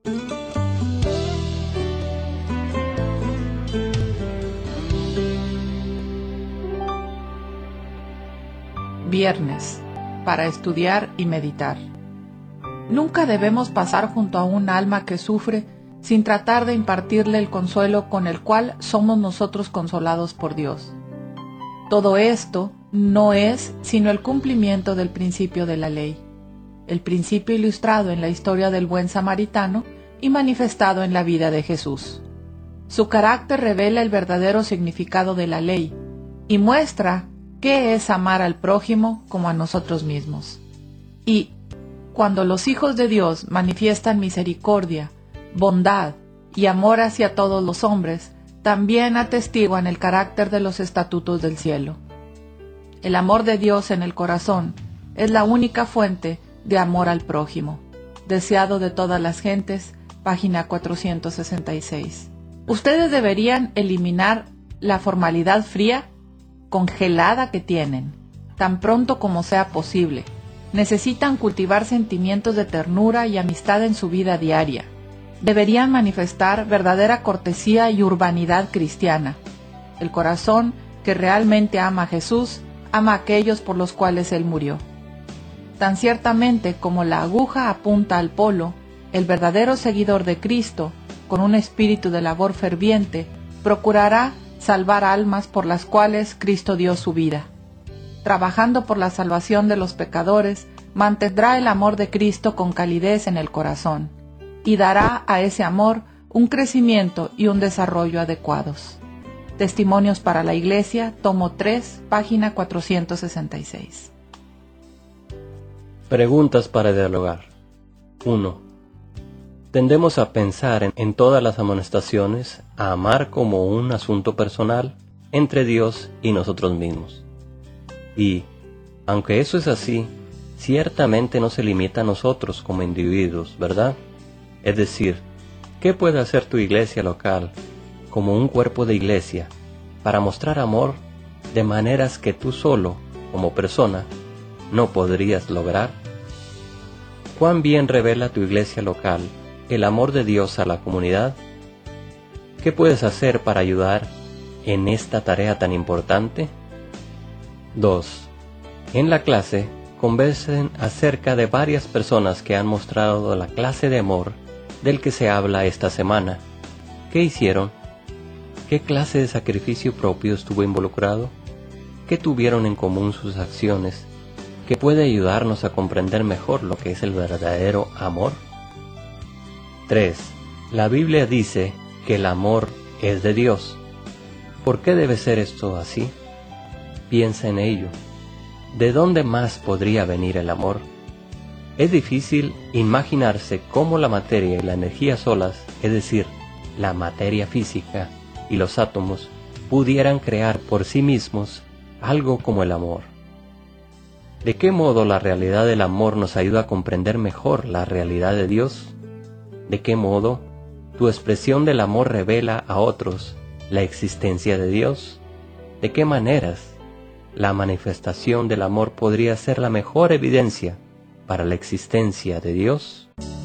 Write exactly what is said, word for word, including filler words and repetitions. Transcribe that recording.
Viernes, para estudiar y meditar. Nunca debemos pasar junto a un alma que sufre sin tratar de impartirle el consuelo con el cual somos nosotros consolados por Dios. Todo esto no es sino el cumplimiento del principio de la ley, el principio ilustrado en la historia del buen samaritano y manifestado en la vida de Jesús. Su carácter revela el verdadero significado de la ley y muestra qué es amar al prójimo como a nosotros mismos. Y cuando los hijos de Dios manifiestan misericordia, bondad y amor hacia todos los hombres, también atestiguan el carácter de los estatutos del cielo. El amor de Dios en el corazón es la única fuente de amor al prójimo, deseado de todas las gentes, página cuatrocientos sesenta y seis. Ustedes deberían eliminar la formalidad fría, congelada que tienen, tan pronto como sea posible. Necesitan cultivar sentimientos de ternura y amistad en su vida diaria. Deberían manifestar verdadera cortesía y urbanidad cristiana. El corazón que realmente ama a Jesús, ama a aquellos por los cuales Él murió. Tan ciertamente como la aguja apunta al polo, el verdadero seguidor de Cristo, con un espíritu de labor ferviente, procurará salvar almas por las cuales Cristo dio su vida. Trabajando por la salvación de los pecadores, mantendrá el amor de Cristo con calidez en el corazón, y dará a ese amor un crecimiento y un desarrollo adecuados. Testimonios para la Iglesia, tomo tres, página cuatrocientos sesenta y seis. Preguntas para dialogar. uno. Tendemos a pensar en, en todas las amonestaciones a amar como un asunto personal entre Dios y nosotros mismos. Y, aunque eso es así, ciertamente no se limita a nosotros como individuos, ¿verdad? Es decir, ¿qué puede hacer tu iglesia local como un cuerpo de iglesia para mostrar amor de maneras que tú solo, como persona, no podrías lograr? ¿Cuán bien revela tu iglesia local el amor de Dios a la comunidad? ¿Qué puedes hacer para ayudar en esta tarea tan importante? dos. En la clase, conversen acerca de varias personas que han mostrado la clase de amor del que se habla esta semana. ¿Qué hicieron? ¿Qué clase de sacrificio propio estuvo involucrado? ¿Qué tuvieron en común sus acciones que puede ayudarnos a comprender mejor lo que es el verdadero amor? tres. La Biblia dice que el amor es de Dios. ¿Por qué debe ser esto así? Piensa en ello. ¿De dónde más podría venir el amor? Es difícil imaginarse cómo la materia y la energía solas, es decir, la materia física y los átomos, pudieran crear por sí mismos algo como el amor. ¿De qué modo la realidad del amor nos ayuda a comprender mejor la realidad de Dios? ¿De qué modo tu expresión del amor revela a otros la existencia de Dios? ¿De qué maneras la manifestación del amor podría ser la mejor evidencia para la existencia de Dios?